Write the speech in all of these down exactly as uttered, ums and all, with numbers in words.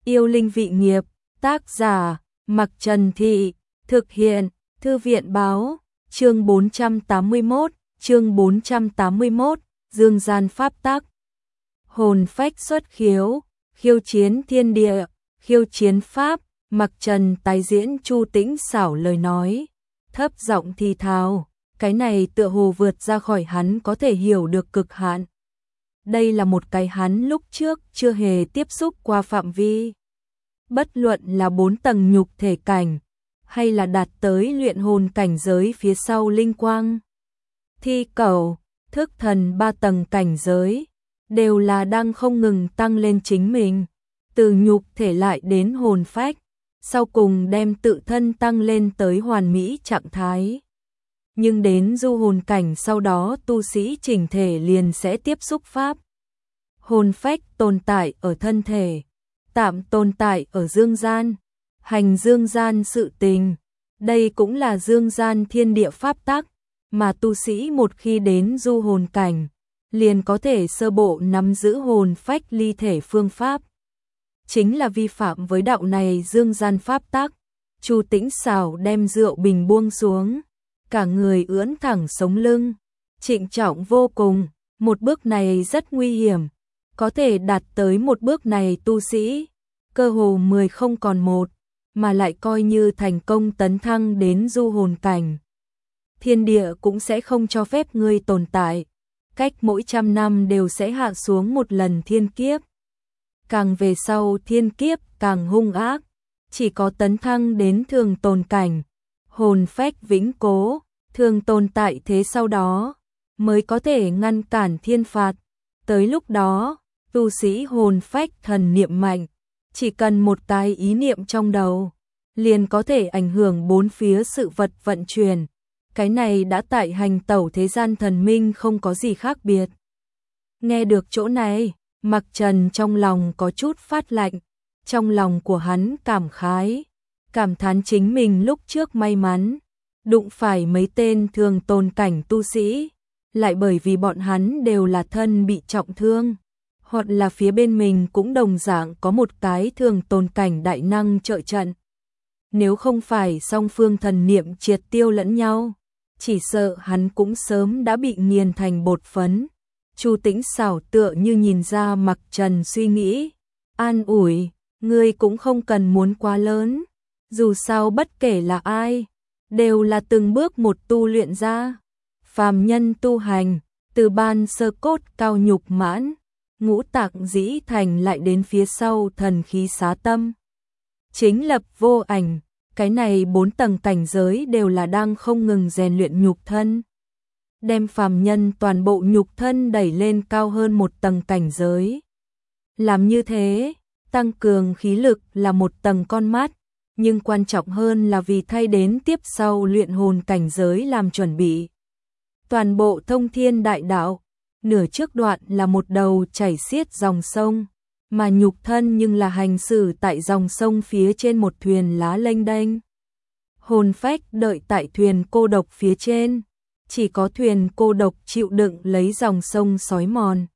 Yêu linh vị nghiệp, tác giả, Mặc Trần Thị, thực hiện, Thư viện báo, chương bốn trăm tám mươi mốt, chương bốn trăm tám mươi mốt, dương gian pháp tắc. Hồn phách xuất khiếu, khiêu chiến thiên địa, khiêu chiến pháp, Mặc Trần tái diễn Chu Tĩnh Xảo lời nói, thấp giọng thì thào, cái này tựa hồ vượt ra khỏi hắn có thể hiểu được cực hạn. Đây là một cái hắn lúc trước chưa hề tiếp xúc qua phạm vi. Bất luận là bốn tầng nhục thể cảnh, hay là đạt tới luyện hồn cảnh giới phía sau linh quang, thi cầu, thức thần ba tầng cảnh giới, đều là đang không ngừng tăng lên chính mình, từ nhục thể lại đến hồn phách, sau cùng đem tự thân tăng lên tới hoàn mỹ trạng thái. Nhưng đến du hồn cảnh sau đó tu sĩ chỉnh thể liền sẽ tiếp xúc pháp. Hồn phách tồn tại ở thân thể, tạm tồn tại ở dương gian, hành dương gian sự tình. Đây cũng là dương gian thiên địa pháp tắc, mà tu sĩ một khi đến du hồn cảnh, liền có thể sơ bộ nắm giữ hồn phách ly thể phương pháp. Chính là vi phạm với đạo này dương gian pháp tắc. Chu Tĩnh Xảo đem rượu bình buông xuống, cả người ưỡn thẳng sống lưng, trịnh trọng vô cùng. Một bước này rất nguy hiểm, có thể đạt tới một bước này tu sĩ, cơ hồ mười không còn một, mà lại coi như thành công tấn thăng đến du hồn cảnh. Thiên địa cũng sẽ không cho phép ngươi tồn tại, cách mỗi trăm năm đều sẽ hạ xuống một lần thiên kiếp. Càng về sau thiên kiếp càng hung ác, chỉ có tấn thăng đến thường tồn cảnh, hồn phách vĩnh cố, thường tồn tại thế sau đó, mới có thể ngăn cản thiên phạt. Tới lúc đó, tu sĩ hồn phách thần niệm mạnh, chỉ cần một cái ý niệm trong đầu, liền có thể ảnh hưởng bốn phía sự vật vận chuyển. Cái này đã tại hành tẩu thế gian thần minh không có gì khác biệt. Nghe được chỗ này, Mặc Trần trong lòng có chút phát lạnh, trong lòng của hắn cảm khái, cảm thán chính mình lúc trước may mắn, đụng phải mấy tên thường tồn cảnh tu sĩ, lại bởi vì bọn hắn đều là thân bị trọng thương, hoặc là phía bên mình cũng đồng dạng có một cái thường tồn cảnh đại năng trợ trận. Nếu không phải song phương thần niệm triệt tiêu lẫn nhau, chỉ sợ hắn cũng sớm đã bị nghiền thành bột phấn. Chu Tĩnh Xảo tựa như nhìn ra Mặc Trần suy nghĩ, an ủi, ngươi cũng không cần muốn quá lớn, dù sao bất kể là ai, đều là từng bước một tu luyện ra. Phàm nhân tu hành, từ ban sơ cốt cao nhục mãn, ngũ tạng dĩ thành lại đến phía sau thần khí xá tâm, chính lập vô ảnh, cái này bốn tầng cảnh giới đều là đang không ngừng rèn luyện nhục thân, đem phàm nhân toàn bộ nhục thân đẩy lên cao hơn một tầng cảnh giới. Làm như thế, tăng cường khí lực là một tầng con mắt, nhưng quan trọng hơn là vì thay đến tiếp sau luyện hồn cảnh giới làm chuẩn bị. Toàn bộ thông thiên đại đạo, nửa trước đoạn là một đầu chảy xiết dòng sông, mà nhục thân nhưng là hành xử tại dòng sông phía trên một thuyền lá lênh đênh. Hồn phách đợi tại thuyền cô độc phía trên, chỉ có thuyền cô độc chịu đựng lấy dòng sông xói mòn.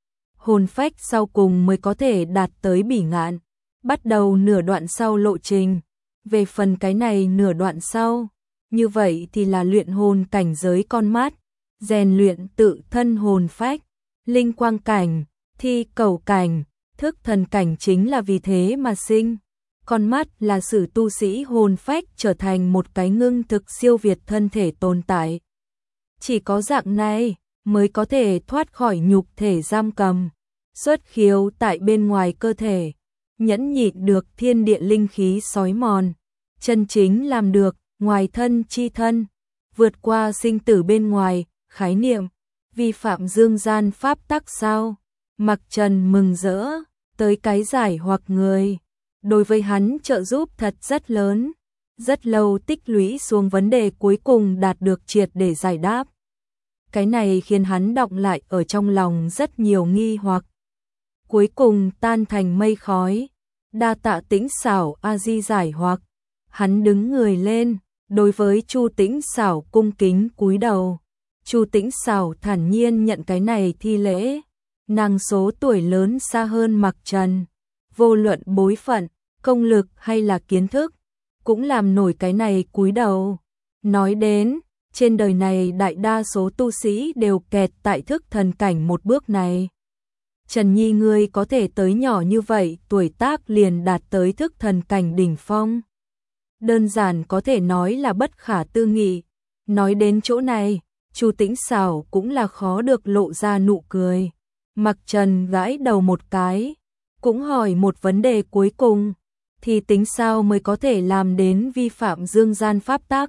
Hồn phách sau cùng mới có thể đạt tới bỉ ngạn, bắt đầu nửa đoạn sau lộ trình. Về phần cái này nửa đoạn sau, như vậy thì là luyện hồn cảnh giới con mắt, rèn luyện tự thân hồn phách, linh quang cảnh, thi cầu cảnh, thức thần cảnh chính là vì thế mà sinh. Con mắt là sử tu sĩ hồn phách trở thành một cái ngưng thực siêu việt thân thể tồn tại. Chỉ có dạng này mới có thể thoát khỏi nhục thể giam cầm, xuất khiếu tại bên ngoài cơ thể, nhẫn nhịn được thiên địa linh khí xói mòn, chân chính làm được ngoài thân chi thân, vượt qua sinh tử bên ngoài, khái niệm, vi phạm dương gian pháp tắc sao? Mặc Trần mừng rỡ, tới cái giải hoặc người, đối với hắn trợ giúp thật rất lớn, rất lâu tích lũy xuống vấn đề cuối cùng đạt được triệt để giải đáp. Cái này khiến hắn đọng lại ở trong lòng rất nhiều nghi hoặc, cuối cùng tan thành mây khói. Đa tạ Tĩnh Xảo a di giải hoặc. Hắn đứng người lên, đối với Chu Tĩnh Xảo cung kính cúi đầu. Chu Tĩnh Xảo thản nhiên nhận cái này thi lễ. Nàng số tuổi lớn xa hơn Mặc Trần, vô luận bối phận, công lực hay là kiến thức, cũng làm nổi cái này cúi đầu. Nói đến, trên đời này đại đa số tu sĩ đều kẹt tại thức thần cảnh một bước này. Trần Nhi ngươi có thể tới nhỏ như vậy, tuổi tác liền đạt tới thức thần cảnh đỉnh phong. Đơn giản có thể nói là bất khả tư nghị. Nói đến chỗ này, Chu Tĩnh Xảo cũng là khó được lộ ra nụ cười. Mặc Trần gãi đầu một cái, cũng hỏi một vấn đề cuối cùng, thì tính sao mới có thể làm đến vi phạm dương gian pháp tắc?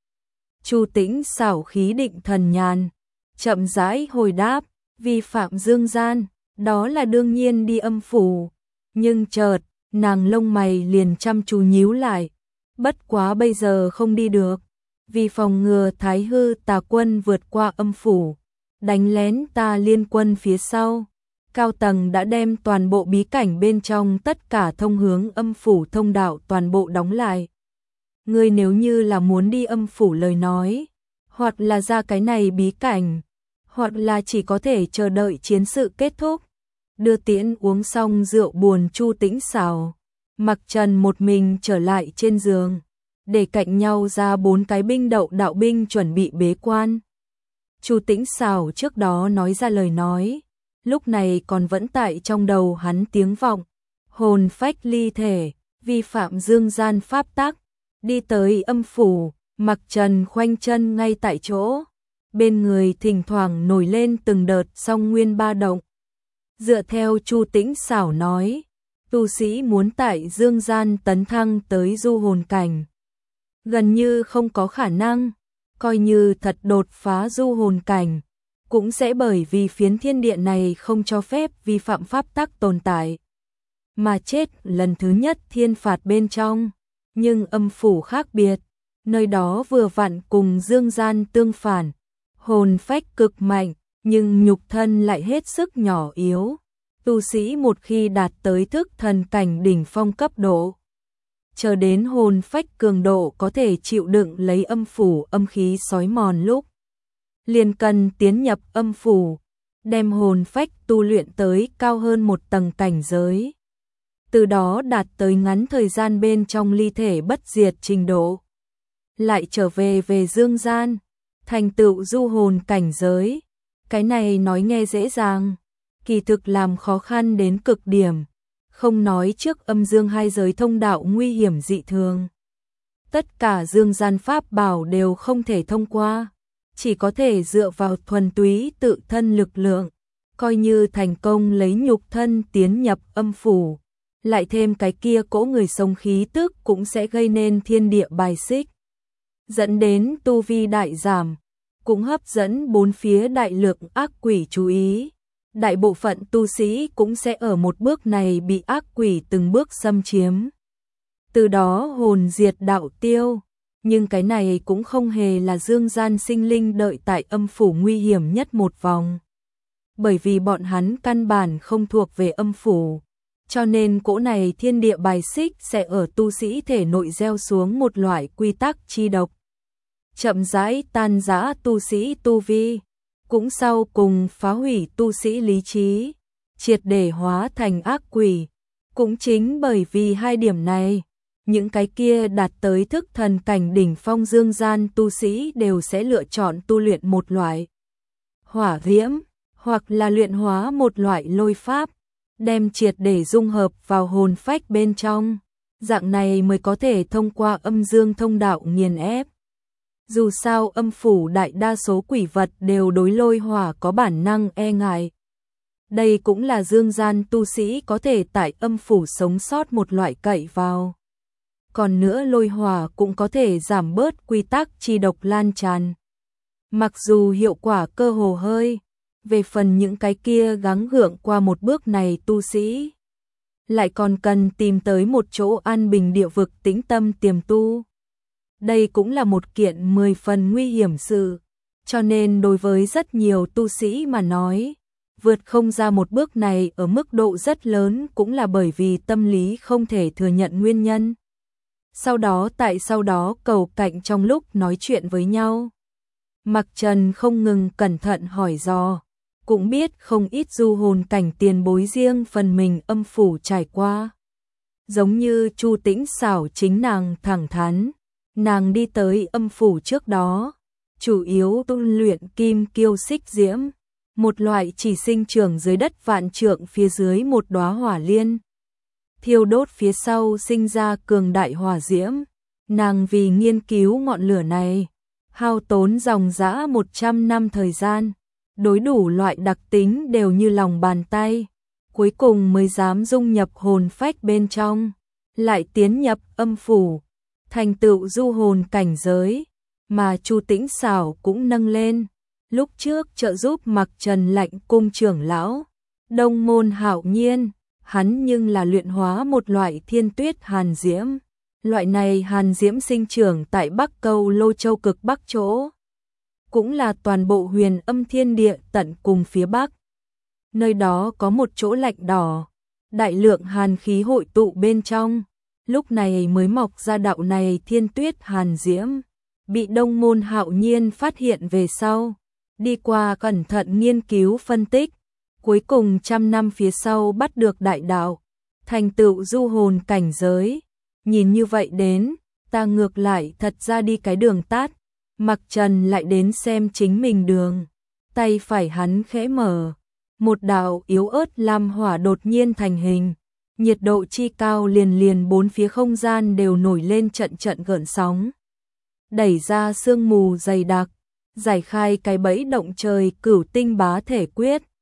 Chu Tĩnh Xảo khí định thần nhàn, chậm rãi hồi đáp, vi phạm dương gian, đó là đương nhiên đi âm phủ. Nhưng chợt, nàng lông mày liền chăm chú nhíu lại, bất quá bây giờ không đi được, vì phòng ngừa Thái Hư Tà Quân vượt qua âm phủ, đánh lén ta liên quân phía sau. Cao tầng đã đem toàn bộ bí cảnh bên trong tất cả thông hướng âm phủ thông đạo toàn bộ đóng lại. Ngươi nếu như là muốn đi âm phủ lời nói, hoặc là ra cái này bí cảnh, hoặc là chỉ có thể chờ đợi chiến sự kết thúc. Đưa tiễn uống xong rượu buồn Chu Tĩnh Xảo, Mặc Trần một mình trở lại trên giường, để cạnh nhau ra bốn cái binh đậu đạo binh chuẩn bị bế quan. Chu Tĩnh Xảo trước đó nói ra lời nói, lúc này còn vẫn tại trong đầu hắn tiếng vọng, hồn phách ly thể, vi phạm dương gian pháp tắc, đi tới âm phủ. Mặc Trần khoanh chân ngay tại chỗ, bên người thỉnh thoảng nổi lên từng đợt song nguyên ba động. Dựa theo Chu Tĩnh Xảo nói, tu sĩ muốn tại dương gian tấn thăng tới du hồn cảnh, gần như không có khả năng, coi như thật đột phá du hồn cảnh, cũng sẽ bởi vì phiến thiên địa này không cho phép vi phạm pháp tắc tồn tại, mà chết lần thứ nhất thiên phạt bên trong. Nhưng âm phủ khác biệt, nơi đó vừa vặn cùng dương gian tương phản, hồn phách cực mạnh, nhưng nhục thân lại hết sức nhỏ yếu. Tu sĩ một khi đạt tới thức thần cảnh đỉnh phong cấp độ, chờ đến hồn phách cường độ có thể chịu đựng lấy âm phủ âm khí xói mòn lúc, liền cần tiến nhập âm phủ, đem hồn phách tu luyện tới cao hơn một tầng cảnh giới, từ đó đạt tới ngắn thời gian bên trong ly thể bất diệt trình độ, lại trở về về dương gian, thành tựu du hồn cảnh giới. Cái này nói nghe dễ dàng, kỳ thực làm khó khăn đến cực điểm, không nói trước âm dương hai giới thông đạo nguy hiểm dị thường. Tất cả dương gian pháp bảo đều không thể thông qua, chỉ có thể dựa vào thuần túy tự thân lực lượng, coi như thành công lấy nhục thân tiến nhập âm phủ, lại thêm cái kia cỗ người sống khí tức cũng sẽ gây nên thiên địa bài xích, dẫn đến tu vi đại giảm, cũng hấp dẫn bốn phía đại lượng ác quỷ chú ý. Đại bộ phận tu sĩ cũng sẽ ở một bước này bị ác quỷ từng bước xâm chiếm, từ đó hồn diệt đạo tiêu. Nhưng cái này cũng không hề là dương gian sinh linh đợi tại âm phủ nguy hiểm nhất một vòng, bởi vì bọn hắn căn bản không thuộc về âm phủ, cho nên cỗ này thiên địa bài xích sẽ ở tu sĩ thể nội gieo xuống một loại quy tắc chi độc, chậm rãi tan rã tu sĩ tu vi, cũng sau cùng phá hủy tu sĩ lý trí, triệt để hóa thành ác quỷ. Cũng chính bởi vì hai điểm này, những cái kia đạt tới thức thần cảnh đỉnh phong dương gian tu sĩ đều sẽ lựa chọn tu luyện một loại hỏa diễm, hoặc là luyện hóa một loại lôi pháp, đem triệt để dung hợp vào hồn phách bên trong, dạng này mới có thể thông qua âm dương thông đạo nghiền ép. Dù sao âm phủ đại đa số quỷ vật đều đối lôi hỏa có bản năng e ngại. Đây cũng là dương gian tu sĩ có thể tại âm phủ sống sót một loại cậy vào. Còn nữa lôi hỏa cũng có thể giảm bớt quy tắc chi độc lan tràn. Mặc dù hiệu quả cơ hồ hơi, về phần những cái kia gắng gượng qua một bước này tu sĩ, lại còn cần tìm tới một chỗ an bình địa vực tĩnh tâm tiềm tu. Đây cũng là một kiện mười phần nguy hiểm sự, cho nên đối với rất nhiều tu sĩ mà nói, vượt không ra một bước này ở mức độ rất lớn cũng là bởi vì tâm lý không thể thừa nhận nguyên nhân. Sau đó tại sau đó cầu cạnh trong lúc nói chuyện với nhau, Mặc Trần không ngừng cẩn thận hỏi dò, cũng biết không ít du hồn cảnh tiền bối riêng phần mình âm phủ trải qua. giống như Chu Tĩnh Xảo chính nàng thẳng thắn, nàng đi tới âm phủ trước đó, chủ yếu tu luyện kim kiêu xích diễm, một loại chỉ sinh trưởng dưới đất vạn trượng phía dưới một đóa hỏa liên. Thiêu đốt phía sau sinh ra cường đại hỏa diễm, nàng vì nghiên cứu ngọn lửa này, hao tốn dòng dã một trăm năm thời gian, đối đủ loại đặc tính đều như lòng bàn tay, cuối cùng mới dám dung nhập hồn phách bên trong, lại tiến nhập âm phủ, thành tựu du hồn cảnh giới, mà Chu Tĩnh Xảo cũng nâng lên. Lúc trước trợ giúp Mặc Trần Lạnh cung trưởng lão, Đông Môn Hạo Nhiên, hắn nhưng là luyện hóa một loại thiên tuyết hàn diễm. Loại này hàn diễm sinh trưởng tại Bắc Câu Lô Châu cực Bắc chỗ, cũng là toàn bộ huyền âm thiên địa tận cùng phía Bắc. Nơi đó có một chỗ lạnh đỏ, đại lượng hàn khí hội tụ bên trong, lúc này mới mọc ra đạo này thiên tuyết hàn diễm, bị Đông Môn Hạo Nhiên phát hiện về sau, đi qua cẩn thận nghiên cứu phân tích, cuối cùng trăm năm phía sau bắt được đại đạo, thành tựu du hồn cảnh giới. Nhìn như vậy đến, ta ngược lại thật ra đi cái đường tát, Mặc Trần lại đến xem chính mình đường, tay phải hắn khẽ mở, một đạo yếu ớt lam hỏa đột nhiên thành hình, nhiệt độ chi cao liền liền bốn phía không gian đều nổi lên trận trận gợn sóng, đẩy ra sương mù dày đặc, giải khai cái bẫy động trời cửu tinh bá thể quyết,